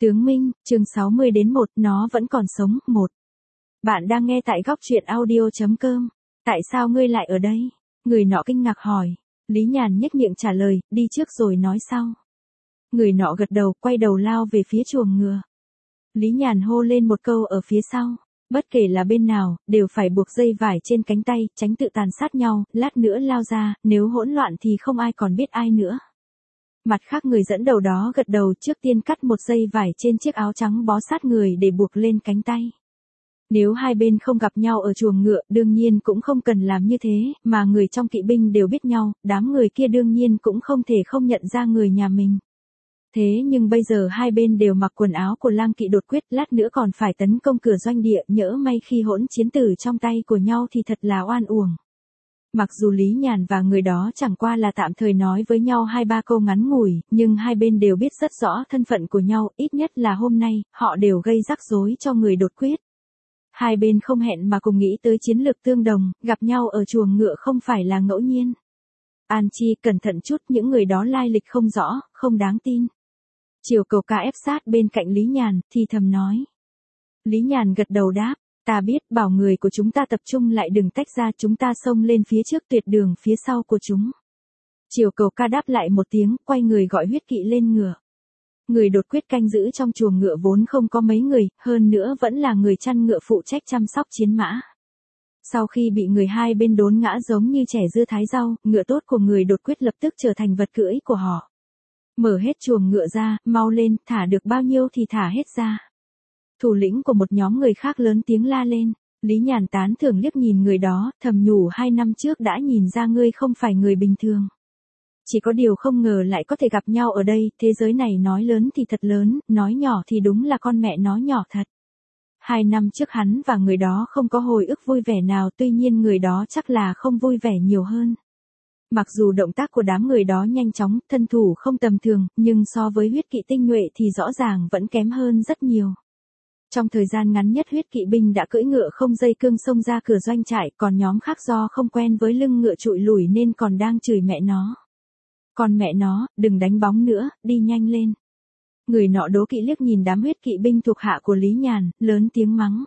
Tướng Minh, chương 60 đến 1, nó vẫn còn sống, 1. Bạn đang nghe tại góc truyện audio.com. Tại sao ngươi lại ở đây? Người nọ kinh ngạc hỏi. Lý Nhàn nhếch miệng trả lời, đi trước rồi nói sau. Người nọ gật đầu, quay đầu lao về phía chuồng ngựa. Lý Nhàn hô lên một câu ở phía sau. Bất kể là bên nào, đều phải buộc dây vải trên cánh tay, tránh tự tàn sát nhau, lát nữa lao ra, nếu hỗn loạn thì không ai còn biết ai nữa. Mặt khác người dẫn đầu đó gật đầu, trước tiên cắt một dây vải trên chiếc áo trắng bó sát người để buộc lên cánh tay. Nếu hai bên không gặp nhau ở chuồng ngựa, đương nhiên cũng không cần làm như thế, mà người trong kỵ binh đều biết nhau, đám người kia đương nhiên cũng không thể không nhận ra người nhà mình. Thế nhưng bây giờ hai bên đều mặc quần áo của Lang Kỵ đột quyết, lát nữa còn phải tấn công cửa doanh địa, nhỡ may khi hỗn chiến tử trong tay của nhau thì thật là oan uổng. Mặc dù Lý Nhàn và người đó chẳng qua là tạm thời nói với nhau 2-3 câu ngắn ngủi, nhưng hai bên đều biết rất rõ thân phận của nhau, ít nhất là hôm nay, họ đều gây rắc rối cho người đột quyết. Hai bên không hẹn mà cùng nghĩ tới chiến lược tương đồng, gặp nhau ở chuồng ngựa không phải là ngẫu nhiên. An Chi, cẩn thận chút, những người đó lai lịch không rõ, không đáng tin. Triều Cầu Ca ép sát bên cạnh Lý Nhàn, thì thầm nói. Lý Nhàn gật đầu đáp. Ta biết, bảo người của chúng ta tập trung lại, đừng tách ra, chúng ta xông lên phía trước, tuyệt đường phía sau của chúng. Triều Cầu Ca đáp lại một tiếng, quay người gọi huyết kỵ lên ngựa. Người đột quyết canh giữ trong chuồng ngựa vốn không có mấy người, hơn nữa vẫn là người chăn ngựa phụ trách chăm sóc chiến mã. Sau khi bị người hai bên đốn ngã giống như trẻ dưa thái rau, ngựa tốt của người đột quyết lập tức trở thành vật cưỡi của họ. Mở hết chuồng ngựa ra, mau lên, thả được bao nhiêu thì thả hết ra. Thủ lĩnh của một nhóm người khác lớn tiếng la lên. Lý Nhàn tán thưởng liếc nhìn người đó, thầm nhủ 2 năm trước đã nhìn ra ngươi không phải người bình thường. Chỉ có điều không ngờ lại có thể gặp nhau ở đây, thế giới này nói lớn thì thật lớn, nói nhỏ thì đúng là con mẹ nó nhỏ thật. 2 năm trước hắn và người đó không có hồi ức vui vẻ nào, tuy nhiên người đó chắc là không vui vẻ nhiều hơn. Mặc dù động tác của đám người đó nhanh chóng, thân thủ không tầm thường, nhưng so với huyết kỵ tinh nhuệ thì rõ ràng vẫn kém hơn rất nhiều. Trong thời gian ngắn nhất huyết kỵ binh đã cưỡi ngựa không dây cương xông ra cửa doanh trại, còn nhóm khác do không quen với lưng ngựa trụi lủi nên còn đang chửi mẹ nó. Còn mẹ nó, đừng đánh bóng nữa, đi nhanh lên. Người nọ đố kỵ liếc nhìn đám huyết kỵ binh thuộc hạ của Lý Nhàn, lớn tiếng mắng.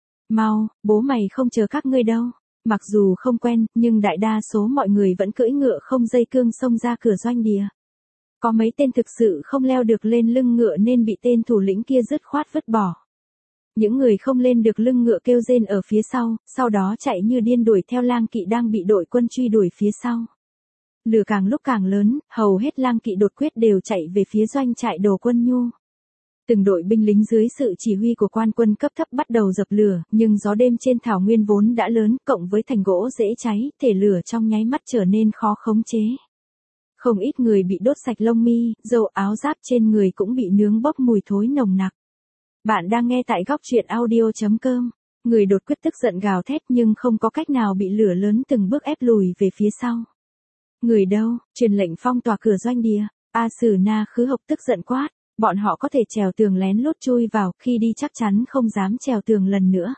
Mau, bố mày không chờ các ngươi đâu. Mặc dù không quen, nhưng đại đa số mọi người vẫn cưỡi ngựa không dây cương xông ra cửa doanh địa. Có mấy tên thực sự không leo được lên lưng ngựa nên bị tên thủ lĩnh kia dứt khoát vứt bỏ. Những người không lên được lưng ngựa kêu rên ở phía sau đó chạy như điên đuổi theo Lang Kỵ đang bị đội quân truy đuổi phía sau. Lửa càng lúc càng lớn, hầu hết Lang Kỵ đột quyết đều chạy về phía doanh trại Đồ Quân Nhu. Từng đội binh lính dưới sự chỉ huy của quan quân cấp thấp bắt đầu dập lửa, nhưng gió đêm trên thảo nguyên vốn đã lớn, cộng với thành gỗ dễ cháy, thể lửa trong nháy mắt trở nên khó khống chế. Không ít người bị đốt sạch lông mi, râu, áo giáp trên người cũng bị nướng bốc mùi thối nồng nặc. Bạn đang nghe tại góc truyện audio.com. Người đột quyết tức giận gào thét nhưng không có cách nào, bị lửa lớn từng bước ép lùi về phía sau. Người đâu, truyền lệnh phong tỏa cửa doanh địa. A Sử Na Khứ Hộc tức giận quát. Bọn họ có thể trèo tường lén lút chui vào, khi đi chắc chắn không dám trèo tường lần nữa.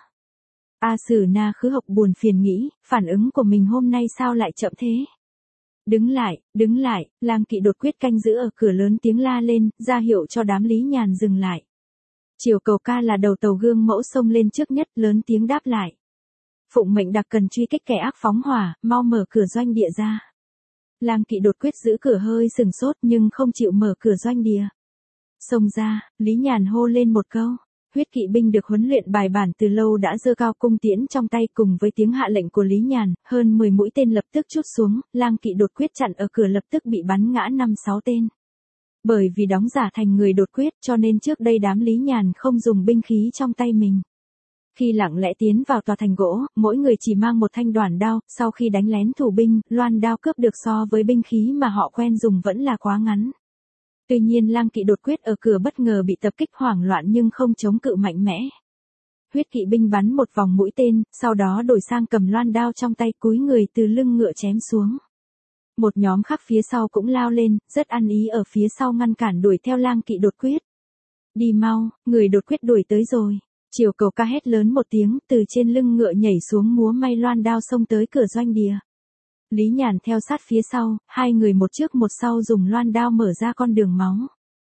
A Sử Na Khứ Hộc buồn phiền nghĩ, phản ứng của mình hôm nay sao lại chậm thế? Đứng lại, Lang Kỵ đột quyết canh giữ ở cửa lớn tiếng la lên, ra hiệu cho đám Lý Nhàn dừng lại. Triều Cầu Ca là đầu tàu gương mẫu xông lên trước nhất, lớn tiếng đáp lại. Phụng mệnh đặc cần truy kích kẻ ác phóng hỏa, mau mở cửa doanh địa ra. Lang Kỵ đột quyết giữ cửa hơi sừng sốt nhưng không chịu mở cửa doanh địa. Xông ra, Lý Nhàn hô lên một câu. Huyết kỵ binh được huấn luyện bài bản từ lâu đã giơ cao cung tiễn trong tay, cùng với tiếng hạ lệnh của Lý Nhàn, hơn 10 mũi tên lập tức trút xuống, Lang Kỵ đột quyết chặn ở cửa lập tức bị bắn ngã 5-6 tên. Bởi vì đóng giả thành người đột quyết cho nên trước đây đám Lý Nhàn không dùng binh khí trong tay mình. Khi lặng lẽ tiến vào tòa thành gỗ, mỗi người chỉ mang một thanh đoản đao, sau khi đánh lén thủ binh, loan đao cướp được so với binh khí mà họ quen dùng vẫn là quá ngắn. Tuy nhiên Lang Kỵ đột quyết ở cửa bất ngờ bị tập kích, hoảng loạn nhưng không chống cự mạnh mẽ. Huyết kỵ binh bắn một vòng mũi tên, sau đó đổi sang cầm loan đao trong tay, cúi người từ lưng ngựa chém xuống. Một nhóm khác phía sau cũng lao lên, rất ăn ý ở phía sau ngăn cản đuổi theo Lang Kỵ đột quyết. Đi mau, người đột quyết đuổi tới rồi. Triều Cầu Ca hét lớn một tiếng, từ trên lưng ngựa nhảy xuống múa may loan đao xông tới cửa doanh địa. Lý Nhàn theo sát phía sau, hai người một trước một sau dùng loan đao mở ra con đường máu.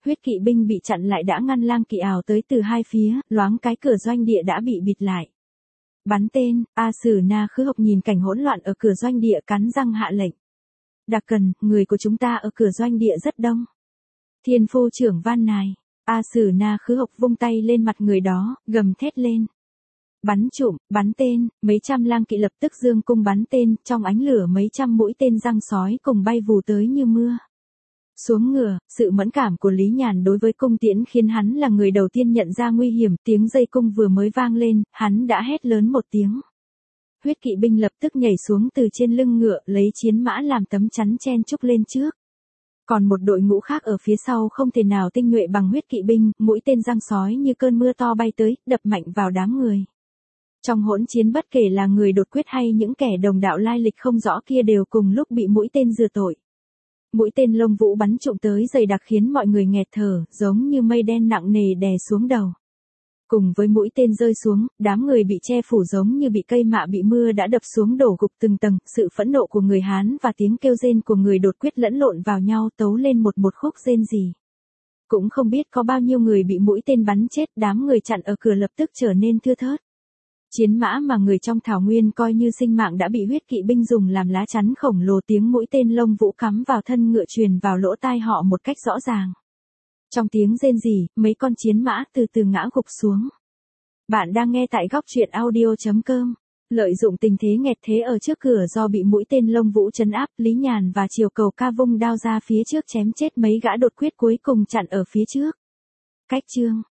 huyết kỵ binh bị chặn lại đã ngăn lang kỵ ảo tới từ hai phía, loáng cái cửa doanh địa đã bị bịt lại. Bắn tên, A Sử Na Khứ Học nhìn cảnh hỗn loạn ở cửa doanh địa cắn răng hạ lệnh. Đặc Cần, người của chúng ta ở cửa doanh địa rất đông. Thiên phu trưởng Van Nài, A Sử Na Khứ Học vung tay lên mặt người đó, gầm thét lên. Bắn trụm, bắn tên, mấy trăm lang kỵ lập tức dương cung bắn tên, trong ánh lửa mấy trăm mũi tên răng sói cùng bay vù tới như mưa. Xuống ngựa, sự mẫn cảm của Lý Nhàn đối với cung tiễn khiến hắn là người đầu tiên nhận ra nguy hiểm, tiếng dây cung vừa mới vang lên, hắn đã hét lớn một tiếng. Huyết kỵ binh lập tức nhảy xuống từ trên lưng ngựa, lấy chiến mã làm tấm chắn chen chúc lên trước. Còn một đội ngũ khác ở phía sau không thể nào tinh nhuệ bằng huyết kỵ binh, mũi tên răng sói như cơn mưa to bay tới, đập mạnh vào đám người. Trong hỗn chiến bất kể là người đột quyết hay những kẻ đồng đạo lai lịch không rõ kia đều cùng lúc bị mũi tên rửa tội. Mũi tên lông vũ bắn trụm tới dày đặc khiến mọi người nghẹt thở, giống như mây đen nặng nề đè xuống đầu. Cùng với mũi tên rơi xuống, đám người bị che phủ giống như bị cây mạ bị mưa đã đập xuống đổ gục từng tầng, sự phẫn nộ của người Hán và tiếng kêu rên của người đột quyết lẫn lộn vào nhau tấu lên một khúc rên rỉ. Cũng không biết có bao nhiêu người bị mũi tên bắn chết, đám người chặn ở cửa lập tức trở nên thưa thớt. Chiến mã mà người trong thảo nguyên coi như sinh mạng đã bị huyết kỵ binh dùng làm lá chắn khổng lồ, tiếng mũi tên lông vũ cắm vào thân ngựa truyền vào lỗ tai họ một cách rõ ràng. Trong tiếng rên rỉ, mấy con chiến mã từ từ ngã gục xuống. Bạn đang nghe tại góc truyện audio.com. Lợi dụng tình thế nghẹt thế ở trước cửa do bị mũi tên lông vũ trấn áp, Lý Nhàn và Triều Cầu Ca vung đao ra phía trước chém chết mấy gã đột quyết cuối cùng chặn ở phía trước. Cách chương